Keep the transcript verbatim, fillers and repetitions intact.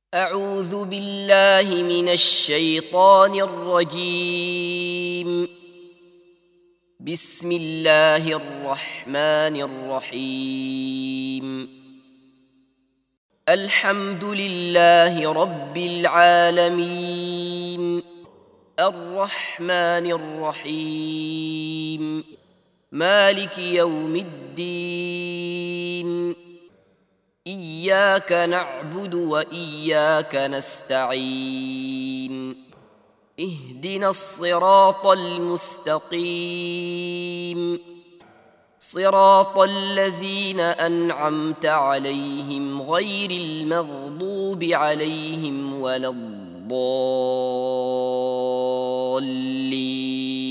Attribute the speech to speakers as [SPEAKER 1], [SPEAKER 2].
[SPEAKER 1] أعوذ بالله من الشيطان الرجيم. بسم الله الرحمن الرحيم. الحمد لله رب العالمين، الرحمن الرحيم، مالك يوم الدين. إياك نعبد وإياك نستعين. اهدنا الصراط المستقيم، صراط الذين أنعمت عليهم غير المغضوب عليهم ولا الضالين.